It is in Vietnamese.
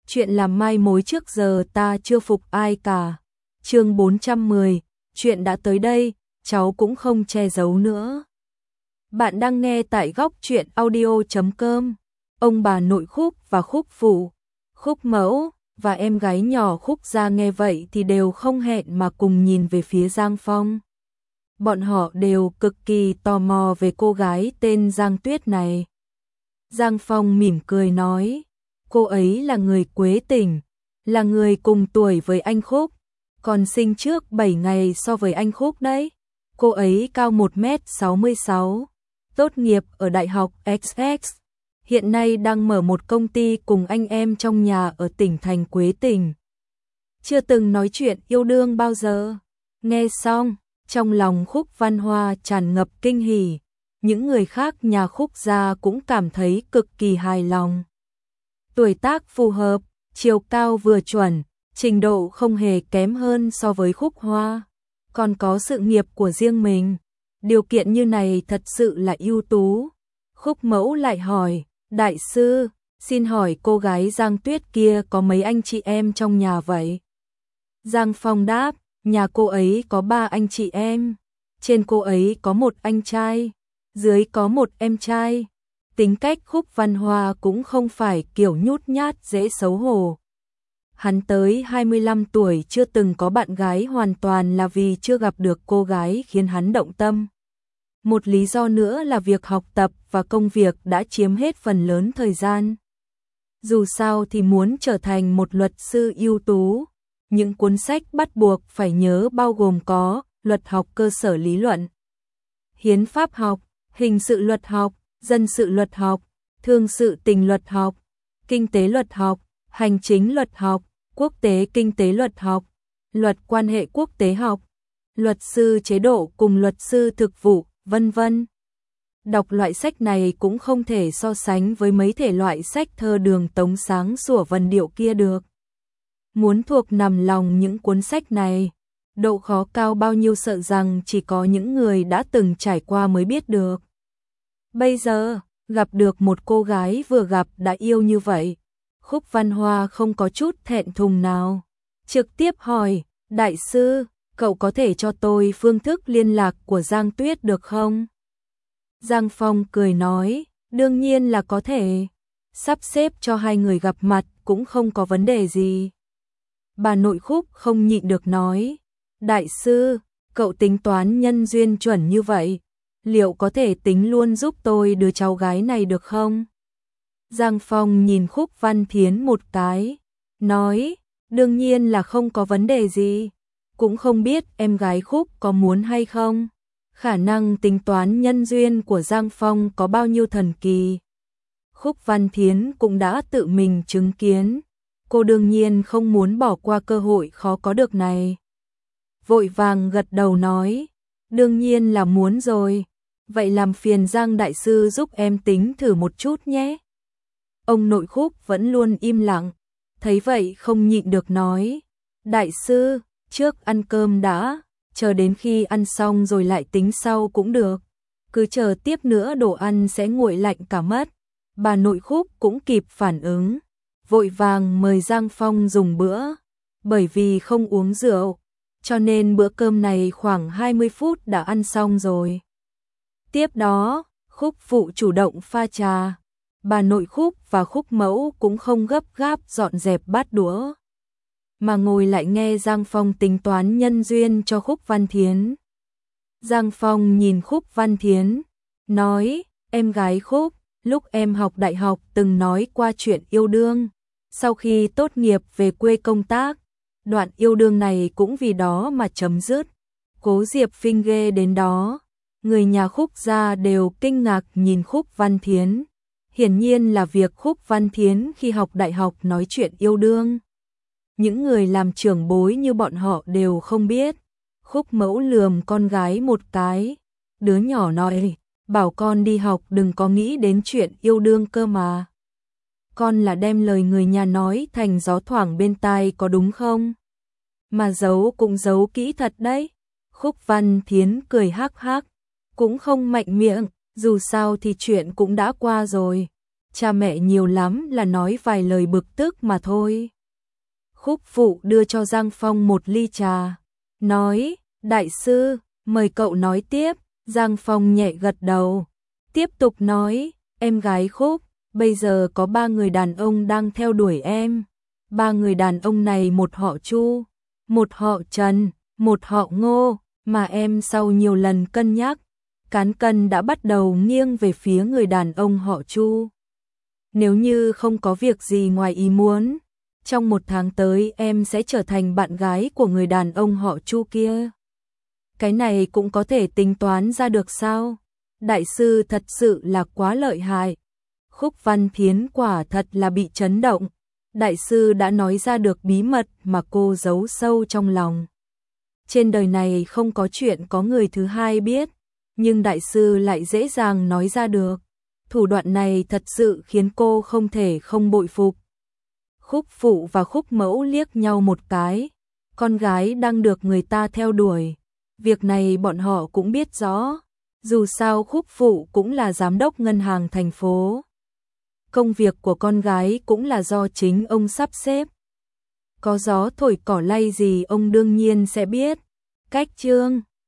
chuyện làm mai mối trước giờ ta chưa phục ai cả. Chương 410, chuyện đã tới đây, cháu cũng không che giấu nữa. Bạn đang nghe tại góc truyện audio.com. Ông bà nội Khúc và Khúc phụ, Khúc mẫu và em gái nhỏ Khúc Gia nghe vậy thì đều không hẹn mà cùng nhìn về phía Giang Phong. Bọn họ đều cực kỳ tò mò về cô gái tên Giang Tuyết này. Giang Phong mỉm cười nói, cô ấy là người Quế Tỉnh, là người cùng tuổi với anh Khúc, còn sinh trước 7 ngày so với anh Khúc đấy. Cô ấy cao 1m66, tốt nghiệp ở Đại học XX, hiện nay đang mở một công ty cùng anh em trong nhà ở tỉnh thành Quế Tỉnh. Chưa từng nói chuyện yêu đương bao giờ. Nghe xong, trong lòng Khúc Văn Hoa tràn ngập kinh hỉ, những người khác nhà Khúc Gia cũng cảm thấy cực kỳ hài lòng. Tuổi tác phù hợp, chiều cao vừa chuẩn, trình độ không hề kém hơn so với Khúc Hoa, còn có sự nghiệp của riêng mình. Điều kiện như này thật sự là ưu tú. Khúc mẫu lại hỏi, đại sư, xin hỏi cô gái Giang Tuyết kia có mấy anh chị em trong nhà vậy? Giang Phong đáp, nhà cô ấy có 3 anh chị em, trên cô ấy có một anh trai, dưới có một em trai. Tính cách Khúc Văn Hoa cũng không phải kiểu nhút nhát dễ xấu hổ. Hắn tới 25 tuổi chưa từng có bạn gái hoàn toàn là vì chưa gặp được cô gái khiến hắn động tâm. Một lý do nữa là việc học tập và công việc đã chiếm hết phần lớn thời gian. Dù sao thì muốn trở thành một luật sư ưu tú, những cuốn sách bắt buộc phải nhớ bao gồm có luật học cơ sở lý luận, hiến pháp học, hình sự luật học, dân sự luật học, thương sự tình luật học, kinh tế luật học, hành chính luật học, quốc tế kinh tế luật học, luật quan hệ quốc tế học, luật sư chế độ cùng luật sư thực vụ, vân vân. Đọc loại sách này cũng không thể so sánh với mấy thể loại sách thơ Đường Tống sáng sủa vần điệu kia được. Muốn thuộc nằm lòng những cuốn sách này, độ khó cao bao nhiêu sợ rằng chỉ có những người đã từng trải qua mới biết được. Bây giờ, gặp được một cô gái vừa gặp đã yêu như vậy, Khúc Văn Hoa không có chút thẹn thùng nào. Trực tiếp hỏi, đại sư, cậu có thể cho tôi phương thức liên lạc của Giang Tuyết được không? Giang Phong cười nói, đương nhiên là có thể, sắp xếp cho hai người gặp mặt cũng không có vấn đề gì. Bà nội Khúc không nhịn được nói, đại sư, cậu tính toán nhân duyên chuẩn như vậy, liệu có thể tính luôn giúp tôi đứa cháu gái này được không? Giang Phong nhìn Khúc Văn Thiến một cái, nói, đương nhiên là không có vấn đề gì, cũng không biết em gái Khúc có muốn hay không. Khả năng tính toán nhân duyên của Giang Phong có bao nhiêu thần kỳ. Khúc Văn Thiến cũng đã tự mình chứng kiến, cô đương nhiên không muốn bỏ qua cơ hội khó có được này. Vội vàng gật đầu nói, đương nhiên là muốn rồi, vậy làm phiền Giang đại sư giúp em tính thử một chút nhé. Ông nội Khúc vẫn luôn im lặng, thấy vậy không nhịn được nói, đại sư, trước ăn cơm đã, chờ đến khi ăn xong rồi lại tính sau cũng được, cứ chờ tiếp nữa đồ ăn sẽ nguội lạnh cả mất. Bà nội Khúc cũng kịp phản ứng, vội vàng mời Giang Phong dùng bữa, bởi vì không uống rượu, cho nên bữa cơm này khoảng 20 phút đã ăn xong rồi. Tiếp đó, Khúc phụ chủ động pha trà, bà nội Khúc và Khúc mẫu cũng không gấp gáp dọn dẹp bát đũa, mà ngồi lại nghe Giang Phong tính toán nhân duyên cho Khúc Văn Thiến. Giang Phong nhìn Khúc Văn Thiến, nói, em gái Khúc, lúc em học đại học từng nói qua chuyện yêu đương, sau khi tốt nghiệp về quê công tác, đoạn yêu đương này cũng vì đó mà chấm dứt. Cố Diệp phinh ghê đến đó, người nhà Khúc Gia đều kinh ngạc nhìn Khúc Văn Thiến. Hiển nhiên là việc Khúc Văn Thiến khi học đại học nói chuyện yêu đương. Những người làm trưởng bối như bọn họ đều không biết. Khúc mẫu lườm con gái một cái, đứa nhỏ nói, bảo con đi học đừng có nghĩ đến chuyện yêu đương cơ mà. Con là đem lời người nhà nói thành gió thoảng bên tai có đúng không? Mà giấu cũng giấu kỹ thật đấy. Khúc Văn Thiến cười hắc hắc, cũng không mạnh miệng, dù sao thì chuyện cũng đã qua rồi. cha mẹ nhiều lắm là nói vài lời bực tức mà thôi. Khúc Phụ đưa cho Giang Phong một ly trà, nói, đại sư, mời cậu nói tiếp. Giang Phong nhẹ gật đầu, tiếp tục nói, em gái Khúc, bây giờ có 3 người đàn ông đang theo đuổi em. 3 người đàn ông này một họ Chu, một họ Trần, một họ Ngô, mà em sau nhiều lần cân nhắc, cán cân đã bắt đầu nghiêng về phía người đàn ông họ Chu. Nếu như không có việc gì ngoài ý muốn, trong 1 tháng tới em sẽ trở thành bạn gái của người đàn ông họ Chu kia. Cái này cũng có thể tính toán ra được sao? Đại sư thật sự là quá lợi hại. Khúc Văn Thiến quả thật là bị chấn động. Đại sư đã nói ra được bí mật mà cô giấu sâu trong lòng. Trên đời này không có chuyện có người thứ hai biết, nhưng đại sư lại dễ dàng nói ra được. Thủ đoạn này thật sự khiến cô không thể không bội phục. Khúc Phụ và Khúc Mẫu liếc nhau một cái. Con gái đang được người ta theo đuổi. Việc này bọn họ cũng biết rõ. Dù sao Khúc Phụ cũng là giám đốc ngân hàng thành phố. Công việc của con gái cũng là do chính ông sắp xếp. Có gió thổi cỏ lay gì ông đương nhiên sẽ biết. Cách chương